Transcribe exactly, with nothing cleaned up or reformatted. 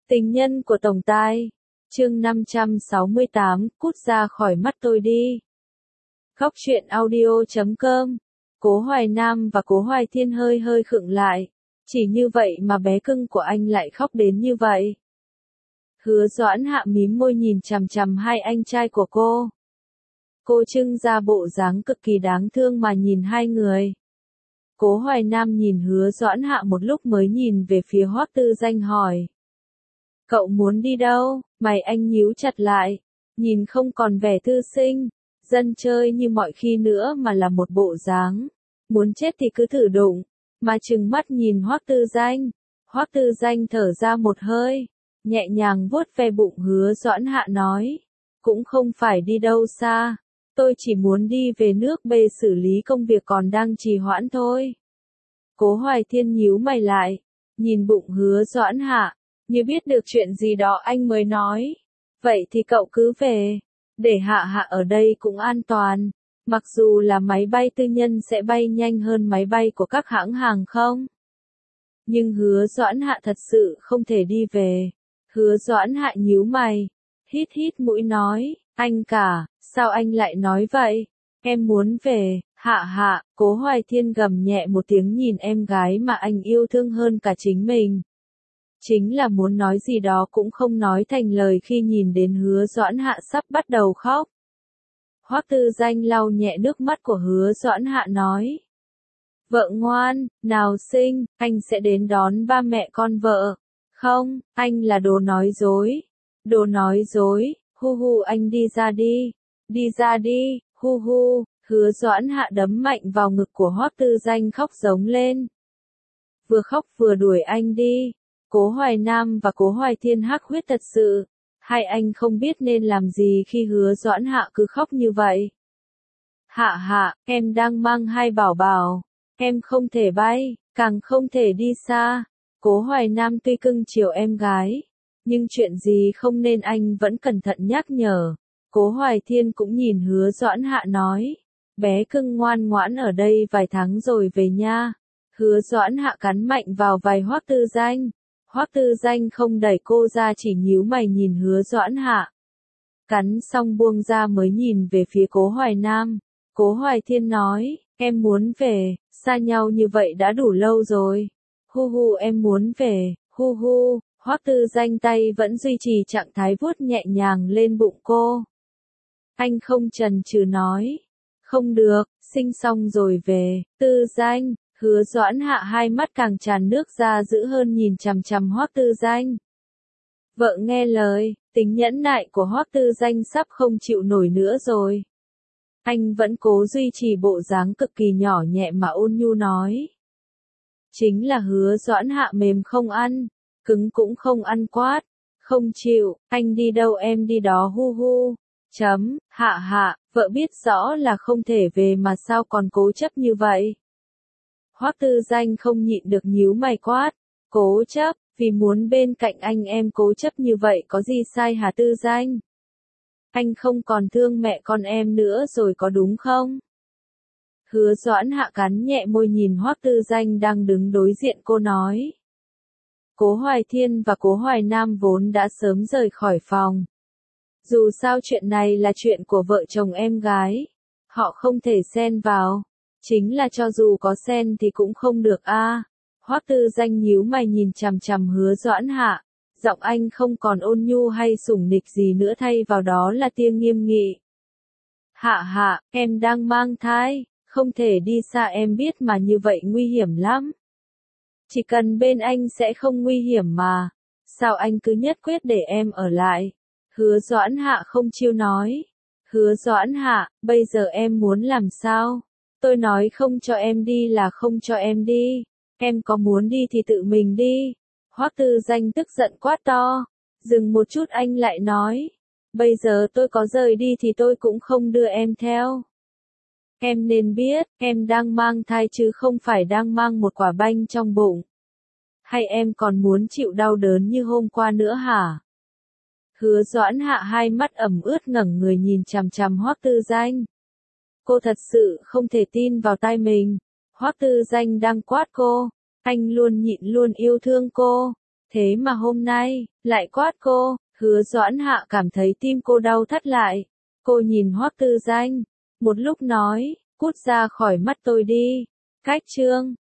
Tình nhân của tổng tài. Chương năm trăm sáu mươi tám, cút ra khỏi mắt tôi đi. Khóc chuyện audio chấm com. Cố Hoài Nam và Cố Hoài Thiên hơi hơi khựng lại. Chỉ như vậy mà bé cưng của anh lại khóc đến như vậy. Hứa Doãn Hạ mím môi nhìn chằm chằm hai anh trai của cô. Cô trưng ra bộ dáng cực kỳ đáng thương mà nhìn hai người. Cố Hoài Nam nhìn Hứa Doãn Hạ một lúc mới nhìn về phía Hoắc Tư Danh hỏi. Cậu muốn đi đâu? Mày anh nhíu chặt lại, nhìn không còn vẻ thư sinh, dân chơi như mọi khi nữa mà là một bộ dáng. Muốn chết thì cứ thử đụng, mà trừng mắt nhìn Hoắc Tư Danh. Hoắc Tư Danh thở ra một hơi, nhẹ nhàng vuốt ve bụng Hứa Doãn Hạ nói. Cũng không phải đi đâu xa, tôi chỉ muốn đi về nước B xử lý công việc còn đang trì hoãn thôi. Cố Hoài Thiên nhíu mày lại, nhìn bụng Hứa Doãn Hạ. Như biết được chuyện gì đó anh mới nói. Vậy thì cậu cứ về. Để Hạ Hạ ở đây cũng an toàn. Mặc dù là máy bay tư nhân sẽ bay nhanh hơn máy bay của các hãng hàng không. Nhưng Hứa Doãn Hạ thật sự không thể đi về. Hứa Doãn Hạ nhíu mày. Hít hít mũi nói. Anh cả, sao anh lại nói vậy? Em muốn về. Hạ Hạ, Cố Hoài Thiên gầm nhẹ một tiếng nhìn em gái mà anh yêu thương hơn cả chính mình. Chính là muốn nói gì đó cũng không nói thành lời khi nhìn đến Hứa Doãn Hạ sắp bắt đầu khóc. Hoắc Tư Danh lau nhẹ nước mắt của Hứa Doãn Hạ nói. Vợ ngoan, nào sinh, anh sẽ đến đón ba mẹ con vợ. Không, anh là đồ nói dối. Đồ nói dối, hu hu anh đi ra đi. Đi ra đi, hu hu, Hứa Doãn Hạ đấm mạnh vào ngực của Hoắc Tư Danh khóc giống lên. Vừa khóc vừa đuổi anh đi. Cố Hoài Nam và Cố Hoài Thiên hắc huyết thật sự, hai anh không biết nên làm gì khi Hứa Doãn Hạ cứ khóc như vậy. Hạ Hạ, em đang mang hai bảo bảo, em không thể bay, càng không thể đi xa. Cố Hoài Nam tuy cưng chiều em gái, nhưng chuyện gì không nên anh vẫn cẩn thận nhắc nhở. Cố Hoài Thiên cũng nhìn Hứa Doãn Hạ nói, bé cưng ngoan ngoãn ở đây vài tháng rồi về nha. Hứa Doãn Hạ cắn mạnh vào vai Hoắc Tư Danh. Hoắc Tư Danh không đẩy cô ra chỉ nhíu mày nhìn Hứa Doãn Hạ. Cắn xong buông ra mới nhìn về phía Cố Hoài Nam. Cố Hoài Thiên nói, em muốn về, xa nhau như vậy đã đủ lâu rồi. Hu hu em muốn về, hu hu, Hoắc Tư Danh tay vẫn duy trì trạng thái vuốt nhẹ nhàng lên bụng cô. Anh không chần chừ nói, không được, sinh xong rồi về, Tư Danh. Hứa Doãn Hạ hai mắt càng tràn nước ra dữ hơn nhìn chằm chằm Hoắc Tư Danh. Vợ nghe lời, tính nhẫn nại của Hoắc Tư Danh sắp không chịu nổi nữa rồi. Anh vẫn cố duy trì bộ dáng cực kỳ nhỏ nhẹ mà ôn nhu nói. Chính là Hứa Doãn Hạ mềm không ăn, cứng cũng không ăn quát, không chịu, anh đi đâu em đi đó hu hu. Chấm, Hạ Hạ, vợ biết rõ là không thể về mà sao còn cố chấp như vậy. Hoắc Tư Danh không nhịn được nhíu mày quát, cố chấp, vì muốn bên cạnh anh em cố chấp như vậy có gì sai hả Tư Danh? Anh không còn thương mẹ con em nữa rồi có đúng không? Hứa Doãn Hạ cắn nhẹ môi nhìn Hoắc Tư Danh đang đứng đối diện cô nói. Cố Hoài Thiên và Cố Hoài Nam vốn đã sớm rời khỏi phòng. Dù sao chuyện này là chuyện của vợ chồng em gái, họ không thể xen vào. Chính là cho dù có sen thì cũng không được a. À. Hoắc Tư Danh nhíu mày nhìn chằm chằm Hứa Doãn Hạ, giọng anh không còn ôn nhu hay sủng nịch gì nữa thay vào đó là tia nghiêm nghị. Hạ Hạ, em đang mang thai, không thể đi xa em biết mà như vậy nguy hiểm lắm. Chỉ cần bên anh sẽ không nguy hiểm mà, sao anh cứ nhất quyết để em ở lại? Hứa Doãn Hạ không chiêu nói. Hứa Doãn Hạ, bây giờ em muốn làm sao? Tôi nói không cho em đi là không cho em đi. Em có muốn đi thì tự mình đi. Hoắc Tư Danh tức giận quát to. Dừng một chút anh lại nói. Bây giờ tôi có rời đi thì tôi cũng không đưa em theo. Em nên biết, em đang mang thai chứ không phải đang mang một quả banh trong bụng. Hay em còn muốn chịu đau đớn như hôm qua nữa hả? Hứa Doãn Hạ hai mắt ẩm ướt ngẩng người nhìn chằm chằm Hoắc Tư Danh. Cô thật sự không thể tin vào tai mình. Hoắc Tư Danh đang quát cô. Anh luôn nhịn luôn yêu thương cô. Thế mà hôm nay, lại quát cô, Hứa Doãn Hạ cảm thấy tim cô đau thắt lại. Cô nhìn Hoắc Tư Danh, một lúc nói, cút ra khỏi mắt tôi đi. Cách chương